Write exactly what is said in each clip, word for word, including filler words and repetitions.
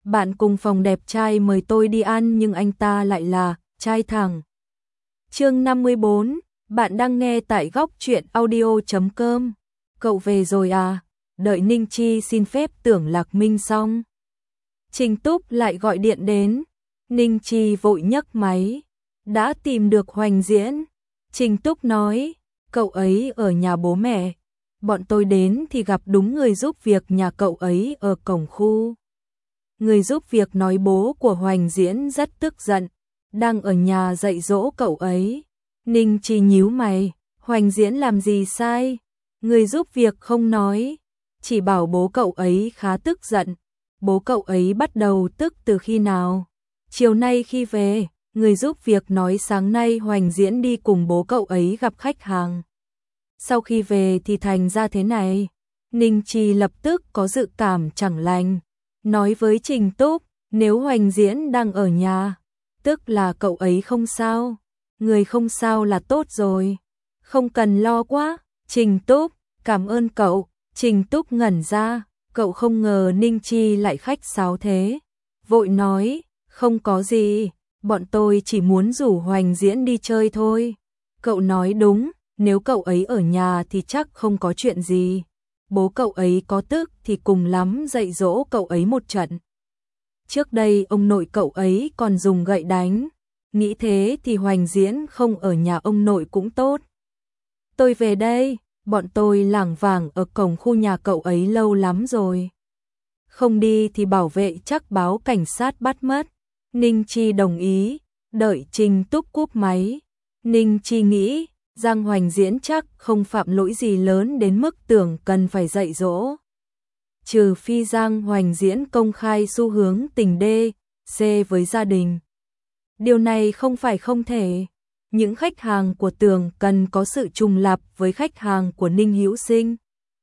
bạn cùng phòng đẹp trai mời tôi đi ăn nhưng anh ta lại là trai thẳng. Chương năm mươi bốn, bạn đang nghe tại góc truyện audio chấm com. Cậu về rồi à? Đợi Ninh Chi xin phép Tưởng Lạc Minh xong, Trình Túc lại gọi điện đến. Ninh Chi vội nhấc máy. Đã tìm được Hoành Diễn. Trình Túc nói, cậu ấy ở nhà bố mẹ. Bọn tôi đến thì gặp đúng người giúp việc nhà cậu ấy ở cổng khu. Người giúp việc nói bố của Hoành Diễn rất tức giận, đang ở nhà dạy dỗ cậu ấy. Ninh Chi nhíu mày, Hoành Diễn làm gì sai? Người giúp việc không nói, chỉ bảo bố cậu ấy khá tức giận. Bố cậu ấy bắt đầu tức từ khi nào? Chiều nay khi về, người giúp việc nói sáng nay Hoành Diễn đi cùng bố cậu ấy gặp khách hàng. Sau khi về thì thành ra thế này. Ninh Chi lập tức có dự cảm chẳng lành, nói với Trình Túc, nếu Hoành Diễn đang ở nhà, tức là cậu ấy không sao. Người không sao là tốt rồi, không cần lo quá. Trình Túc, cảm ơn cậu. Trình Túc ngẩn ra, cậu không ngờ Ninh Chi lại khách sáo thế. Vội nói, không có gì, bọn tôi chỉ muốn rủ Hoành Diễn đi chơi thôi. Cậu nói đúng, nếu cậu ấy ở nhà thì chắc không có chuyện gì. Bố cậu ấy có tức thì cùng lắm dạy dỗ cậu ấy một trận. Trước đây ông nội cậu ấy còn dùng gậy đánh. Nghĩ thế thì Hoành Diễn không ở nhà ông nội cũng tốt. Tôi về đây, bọn tôi lảng vảng ở cổng khu nhà cậu ấy lâu lắm rồi. Không đi thì bảo vệ chắc báo cảnh sát bắt mất. Ninh Chi đồng ý, đợi Trình Túc cúp máy. Ninh Chi nghĩ, Giang Hoành Diễn chắc không phạm lỗi gì lớn đến mức tưởng cần phải dạy dỗ. Trừ phi Giang Hoành Diễn công khai xu hướng tình đê, xê với gia đình. Điều này không phải không thể. Những khách hàng của Tường cần có sự trùng lặp với khách hàng của Ninh Hữu Sinh.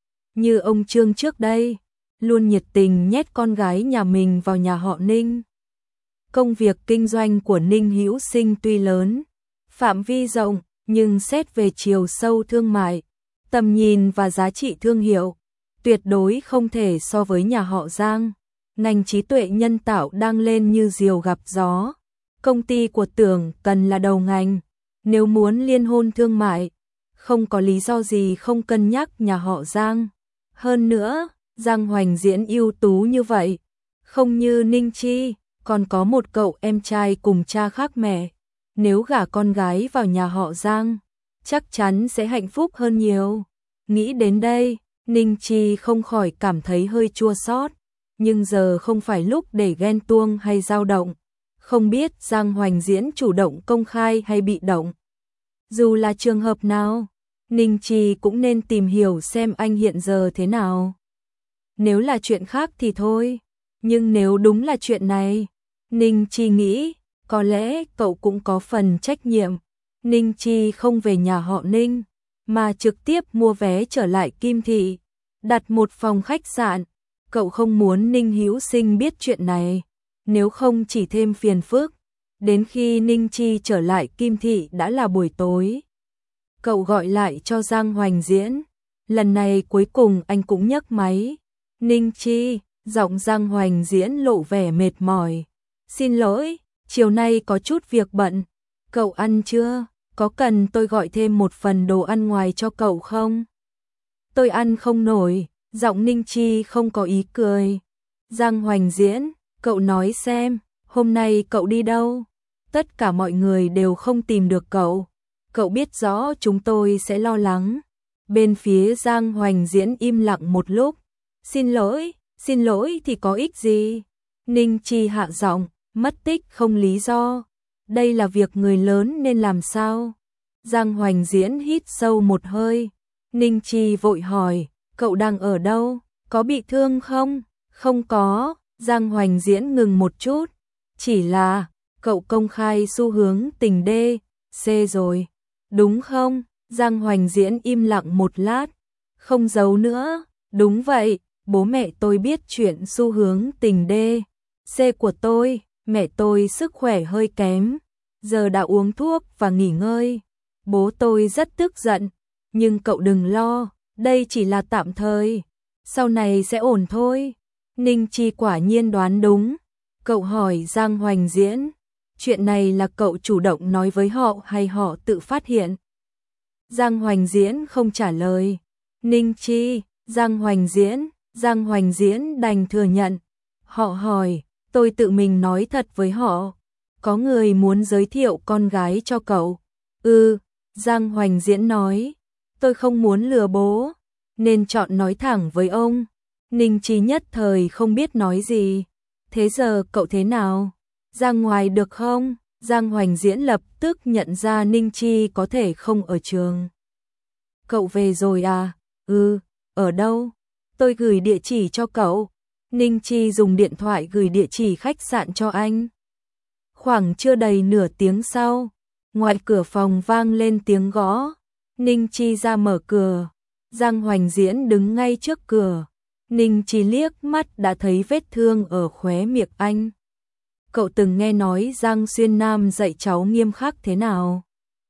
Như ông Trương trước đây, luôn nhiệt tình nhét con gái nhà mình vào nhà họ Ninh. Công việc kinh doanh của Ninh Hữu Sinh tuy lớn, phạm vi rộng, nhưng xét về chiều sâu thương mại, tầm nhìn và giá trị thương hiệu, tuyệt đối không thể so với nhà họ Giang. Ngành trí tuệ nhân tạo đang lên như diều gặp gió. Công ty của Tưởng cần là đầu ngành. Nếu muốn liên hôn thương mại, không có lý do gì không cân nhắc nhà họ Giang. Hơn nữa, Giang Hoành Diễn ưu tú như vậy, không như Ninh Chi, còn có một cậu em trai cùng cha khác mẹ. Nếu gả con gái vào nhà họ Giang, chắc chắn sẽ hạnh phúc hơn nhiều. Nghĩ đến đây, Ninh Chi không khỏi cảm thấy hơi chua xót, nhưng giờ không phải lúc để ghen tuông hay dao động. Không biết Giang Hoành Diễn chủ động công khai hay bị động. Dù là trường hợp nào, Ninh Chi cũng nên tìm hiểu xem anh hiện giờ thế nào. Nếu là chuyện khác thì thôi, nhưng nếu đúng là chuyện này, Ninh Chi nghĩ, có lẽ cậu cũng có phần trách nhiệm. Ninh Chi không về nhà họ Ninh, mà trực tiếp mua vé trở lại Kim Thị, đặt một phòng khách sạn. Cậu không muốn Ninh Hữu Sinh biết chuyện này, nếu không chỉ thêm phiền phức. Đến khi Ninh Chi trở lại Kim Thị đã là buổi tối. Cậu gọi lại cho Giang Hoành Diễn. Lần này cuối cùng anh cũng nhấc máy. Ninh Chi, giọng Giang Hoành Diễn lộ vẻ mệt mỏi. Xin lỗi, chiều nay có chút việc bận. Cậu ăn chưa? Có cần tôi gọi thêm một phần đồ ăn ngoài cho cậu không? Tôi ăn không nổi. Giọng Ninh Chi không có ý cười. Giang Hoành Diễn, cậu nói xem, hôm nay cậu đi đâu? Tất cả mọi người đều không tìm được cậu. Cậu biết rõ chúng tôi sẽ lo lắng. Bên phía Giang Hoành Diễn im lặng một lúc. Xin lỗi, xin lỗi thì có ích gì? Ninh Chi hạ giọng, mất tích không lý do. Đây là việc người lớn nên làm sao? Giang Hoành Diễn hít sâu một hơi. Ninh Chi vội hỏi, cậu đang ở đâu? Có bị thương không? Không có. Giang Hoành Diễn ngừng một chút. Chỉ là, cậu công khai xu hướng tình đê, xê rồi. Đúng không? Giang Hoành Diễn im lặng một lát. Không giấu nữa. Đúng vậy, bố mẹ tôi biết chuyện xu hướng tình đê, xê của tôi. Mẹ tôi sức khỏe hơi kém, giờ đã uống thuốc và nghỉ ngơi. Bố tôi rất tức giận, nhưng cậu đừng lo, đây chỉ là tạm thời, sau này sẽ ổn thôi. Ninh Chi quả nhiên đoán đúng, Cậu hỏi Giang Hoành Diễn, chuyện này là cậu chủ động nói với họ hay họ tự phát hiện? Giang Hoành Diễn không trả lời. Ninh Chi, Giang Hoành Diễn, Giang Hoành Diễn đành thừa nhận. Họ hỏi, tôi tự mình nói thật với họ. Có người muốn giới thiệu con gái cho cậu. Ừ, Giang Hoành Diễn nói. Tôi không muốn lừa bố, nên chọn nói thẳng với ông. Ninh Chi nhất thời không biết nói gì. Thế giờ cậu thế nào? Ra ngoài được không? Giang Hoành Diễn lập tức nhận ra Ninh Chi có thể không ở trường. Cậu về rồi à? Ừ, ở đâu? Tôi gửi địa chỉ cho cậu. Ninh Chi dùng điện thoại gửi địa chỉ khách sạn cho anh. Khoảng chưa đầy nửa tiếng sau, ngoài cửa phòng vang lên tiếng gõ. Ninh Chi ra mở cửa. Giang Hoành Diễn đứng ngay trước cửa. Ninh Chi liếc mắt đã thấy vết thương ở khóe miệng anh. Cậu từng nghe nói Giang Xuyên Nam dạy cháu nghiêm khắc thế nào?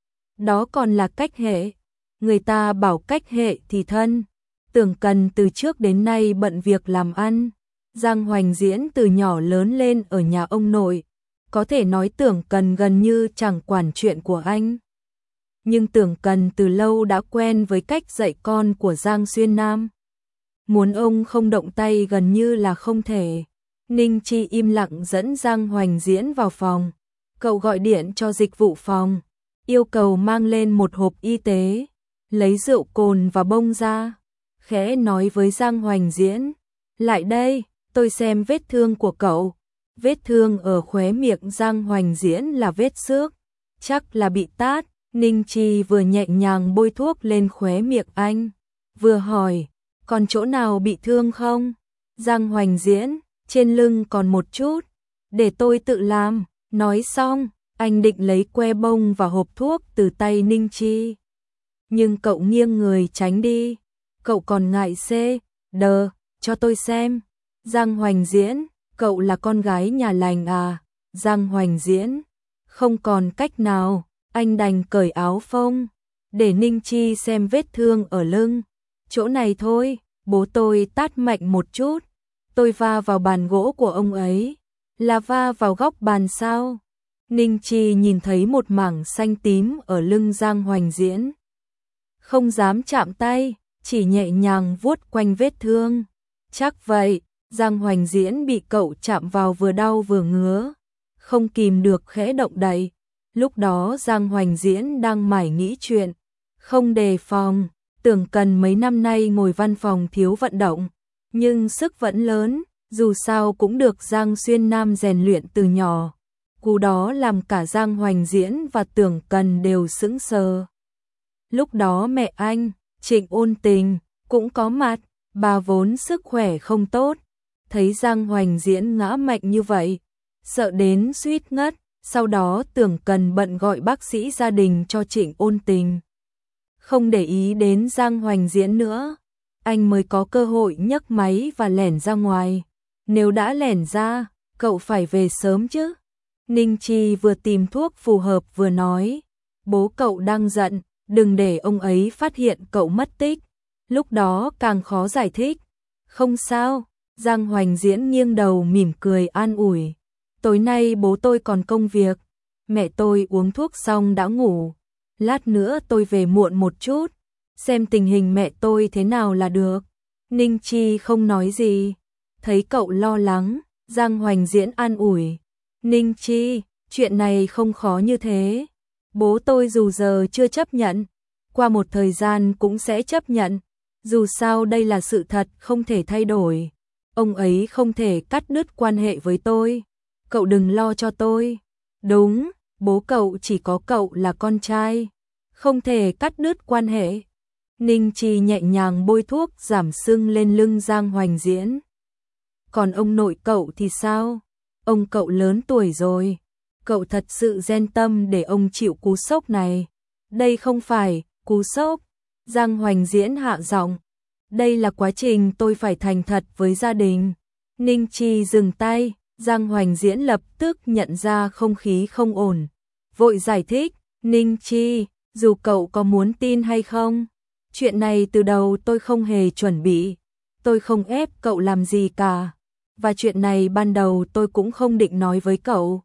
Đó còn là cách hệ. Người ta bảo cách hệ thì thân. Tưởng Cần từ trước đến nay bận việc làm ăn. Giang Hoành Diễn từ nhỏ lớn lên ở nhà ông nội. Có thể nói Tưởng Cần gần như chẳng quản chuyện của anh. Nhưng Tưởng Cần từ lâu đã quen với cách dạy con của Giang Xuyên Nam. Muốn ông không động tay gần như là không thể. Ninh Chi im lặng dẫn Giang Hoành Diễn vào phòng. Cậu gọi điện cho dịch vụ phòng, yêu cầu mang lên một hộp y tế, lấy rượu cồn và bông ra. Khẽ nói với Giang Hoành Diễn, lại đây, tôi xem vết thương của cậu. Vết thương ở khóe miệng Giang Hoành Diễn là vết xước, chắc là bị tát. Ninh Chi vừa nhẹ nhàng bôi thuốc lên khóe miệng anh, vừa hỏi, còn chỗ nào bị thương không? Giang Hoành Diễn, trên lưng còn một chút, để tôi tự làm. Nói xong, anh định lấy que bông và hộp thuốc từ tay Ninh Chi. Nhưng cậu nghiêng người tránh đi. Cậu còn ngại xê, đờ, cho tôi xem. Giang Hoành Diễn, cậu là con gái nhà lành à? Giang Hoành Diễn, không còn cách nào, anh đành cởi áo phông, để Ninh Chi xem vết thương ở lưng. Chỗ này thôi, bố tôi tát mạnh một chút. Tôi va vào bàn gỗ của ông ấy. Là va vào góc bàn sao? Ninh Chi nhìn thấy một mảng xanh tím ở lưng Giang Hoành Diễn. Không dám chạm tay, chỉ nhẹ nhàng vuốt quanh vết thương. Chắc vậy, Giang Hoành Diễn bị cậu chạm vào vừa đau vừa ngứa. Không kìm được khẽ động đậy. Lúc đó Giang Hoành Diễn đang mải nghĩ chuyện. Không đề phòng, Tưởng Cần mấy năm nay ngồi văn phòng thiếu vận động. Nhưng sức vẫn lớn, dù sao cũng được Giang Xuyên Nam rèn luyện từ nhỏ. Cú đó làm cả Giang Hoành Diễn và Tưởng Cần đều sững sờ. Lúc đó mẹ anh, Trịnh Ôn Tình, cũng có mặt. Bà vốn sức khỏe không tốt, thấy Giang Hoành Diễn ngã mạnh như vậy, sợ đến suýt ngất. Sau đó Tưởng Cần bận gọi bác sĩ gia đình cho Trịnh Ôn Tình. Không để ý đến Giang Hoành Diễn nữa, anh mới có cơ hội nhấc máy và lẻn ra ngoài. Nếu đã lẻn ra, cậu phải về sớm chứ. Ninh Chi vừa tìm thuốc phù hợp vừa nói, bố cậu đang giận, đừng để ông ấy phát hiện cậu mất tích. Lúc đó càng khó giải thích. Không sao, Giang Hoành Diễn nghiêng đầu mỉm cười an ủi. Tối nay bố tôi còn công việc, mẹ tôi uống thuốc xong đã ngủ. Lát nữa tôi về muộn một chút, xem tình hình mẹ tôi thế nào là được. Ninh Chi không nói gì, thấy cậu lo lắng, Giang Hoành Diễn an ủi. Ninh Chi, chuyện này không khó như thế. Bố tôi dù giờ chưa chấp nhận, qua một thời gian cũng sẽ chấp nhận. Dù sao đây là sự thật không thể thay đổi. Ông ấy không thể cắt đứt quan hệ với tôi. Cậu đừng lo cho tôi. Đúng, bố cậu chỉ có cậu là con trai, không thể cắt đứt quan hệ. Ninh Chi nhẹ nhàng bôi thuốc giảm sưng lên lưng Giang Hoành Diễn. Còn ông nội cậu thì sao? Ông cậu lớn tuổi rồi. Cậu thật sự ghen tâm để ông chịu cú sốc này. Đây không phải cú sốc. Giang Hoành Diễn hạ giọng. Đây là quá trình tôi phải thành thật với gia đình. Ninh Chi dừng tay. Giang Hoành Diễn lập tức nhận ra không khí không ổn. Vội giải thích. Ninh Chi, dù cậu có muốn tin hay không, chuyện này từ đầu tôi không hề chuẩn bị. Tôi không ép cậu làm gì cả. và chuyện này ban đầu tôi cũng không định nói với cậu.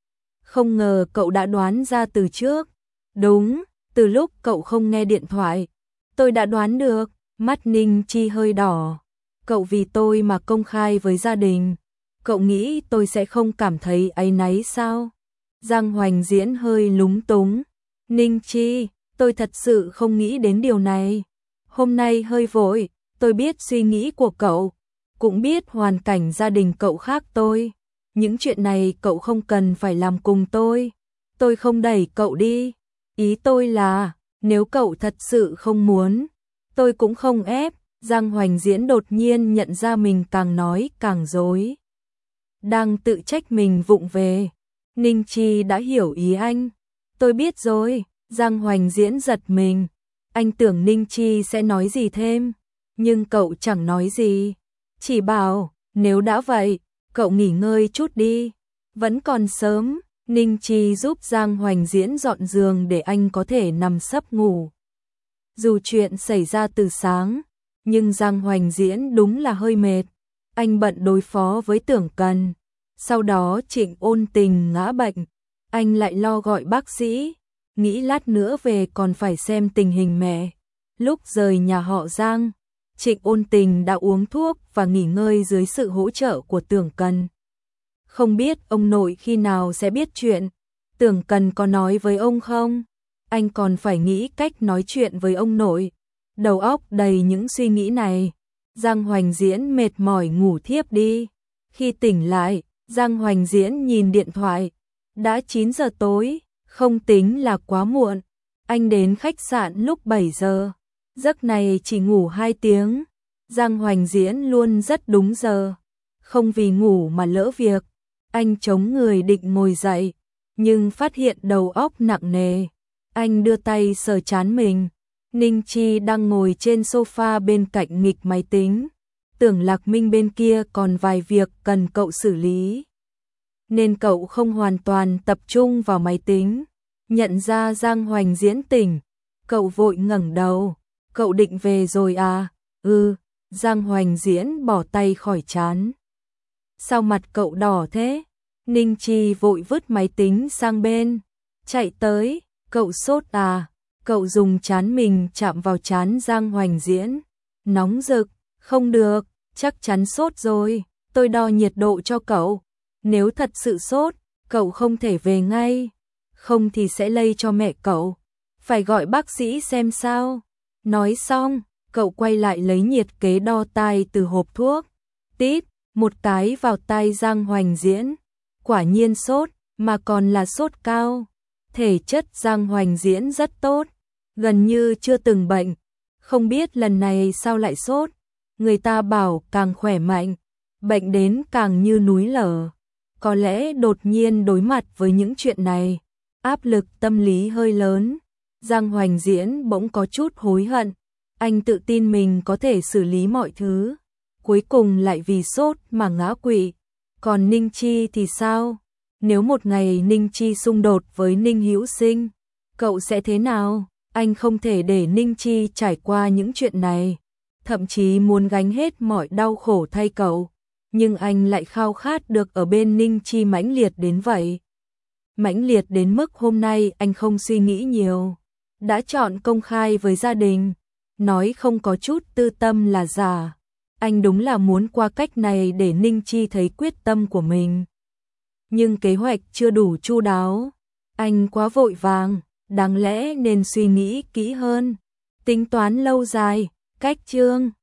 Không ngờ cậu đã đoán ra từ trước. Đúng, từ lúc cậu không nghe điện thoại, tôi đã đoán được. Mắt Ninh Chi hơi đỏ. Cậu vì tôi mà công khai với gia đình, cậu nghĩ tôi sẽ không cảm thấy áy náy sao? Giang Hoành Diễn hơi lúng túng. Ninh Chi, tôi thật sự không nghĩ đến điều này. Hôm nay hơi vội, tôi biết suy nghĩ của cậu, cũng biết hoàn cảnh gia đình cậu khác tôi. Những chuyện này cậu không cần phải làm cùng tôi. Tôi không đẩy cậu đi. Ý tôi là, nếu cậu thật sự không muốn, tôi cũng không ép. Giang Hoành Diễn đột nhiên nhận ra mình càng nói càng dối. Đang tự trách mình vụng về. Ninh Chi đã hiểu ý anh. Tôi biết rồi. Giang Hoành Diễn giật mình. Anh tưởng Ninh Chi sẽ nói gì thêm, nhưng cậu chẳng nói gì. Chỉ bảo, nếu đã vậy, cậu nghỉ ngơi chút đi. Vẫn còn sớm. Ninh Chi giúp Giang Hoành Diễn dọn giường để anh có thể nằm sấp ngủ. Dù chuyện xảy ra từ sáng, nhưng Giang Hoành Diễn đúng là hơi mệt. Anh bận đối phó với Tưởng Cần. Sau đó Trịnh Ôn Tình ngã bệnh, anh lại lo gọi bác sĩ, nghĩ lát nữa về còn phải xem tình hình mẹ. Lúc rời nhà họ Giang, Trịnh Ôn Tình đã uống thuốc và nghỉ ngơi dưới sự hỗ trợ của Tưởng Cần. Không biết ông nội khi nào sẽ biết chuyện. Tưởng Cần có nói với ông không? Anh còn phải nghĩ cách nói chuyện với ông nội. Đầu óc đầy những suy nghĩ này. Giang Hoành Diễn mệt mỏi ngủ thiếp đi. Khi tỉnh lại, Giang Hoành Diễn nhìn điện thoại. Đã chín giờ tối, không tính là quá muộn. Anh đến khách sạn lúc bảy giờ. Giấc này chỉ ngủ hai tiếng. Giang Hoành Diễn luôn rất đúng giờ. Không vì ngủ mà lỡ việc. Anh chống người định ngồi dậy, nhưng phát hiện đầu óc nặng nề. Anh đưa tay sờ trán mình. Ninh Chi đang ngồi trên sofa bên cạnh nghịch máy tính. Tưởng Lạc Minh bên kia còn vài việc cần cậu xử lý, nên cậu không hoàn toàn tập trung vào máy tính. Nhận ra Giang Hoành Diễn tỉnh, cậu vội ngẩng đầu. Cậu định về rồi à? Ừ. Giang Hoành Diễn bỏ tay khỏi trán. Sao mặt cậu đỏ thế? Ninh Chi vội vứt máy tính sang bên. Chạy tới, cậu sốt à? Cậu dùng trán mình chạm vào trán Giang Hoành Diễn. Nóng rực, không được, chắc chắn sốt rồi. Tôi đo nhiệt độ cho cậu. Nếu thật sự sốt, cậu không thể về ngay. Không thì sẽ lây cho mẹ cậu. Phải gọi bác sĩ xem sao. Nói xong, cậu quay lại lấy nhiệt kế đo tai từ hộp thuốc. Tít, một cái vào tai Giang Hoành Diễn. Quả nhiên sốt, mà còn là sốt cao. Thể chất Giang Hoành Diễn rất tốt, gần như chưa từng bệnh. Không biết lần này sao lại sốt. Người ta bảo càng khỏe mạnh, bệnh đến càng như núi lở. Có lẽ đột nhiên đối mặt với những chuyện này, áp lực tâm lý hơi lớn. Giang Hoành Diễn bỗng có chút hối hận. Anh tự tin mình có thể xử lý mọi thứ, cuối cùng lại vì sốt mà ngã quỵ. Còn Ninh Chi thì sao? Nếu một ngày Ninh Chi xung đột với Ninh Hữu Sinh, cậu sẽ thế nào? Anh không thể để Ninh Chi trải qua những chuyện này, thậm chí muốn gánh hết mọi đau khổ thay cậu. Nhưng anh lại khao khát được ở bên Ninh Chi mãnh liệt đến vậy. Mãnh liệt đến mức hôm nay anh không suy nghĩ nhiều. Đã chọn công khai với gia đình, nói không có chút tư tâm là giả. Anh đúng là muốn qua cách này để Ninh Chi thấy quyết tâm của mình. Nhưng kế hoạch chưa đủ chu đáo. Anh quá vội vàng, đáng lẽ nên suy nghĩ kỹ hơn. Tính toán lâu dài, cách chương.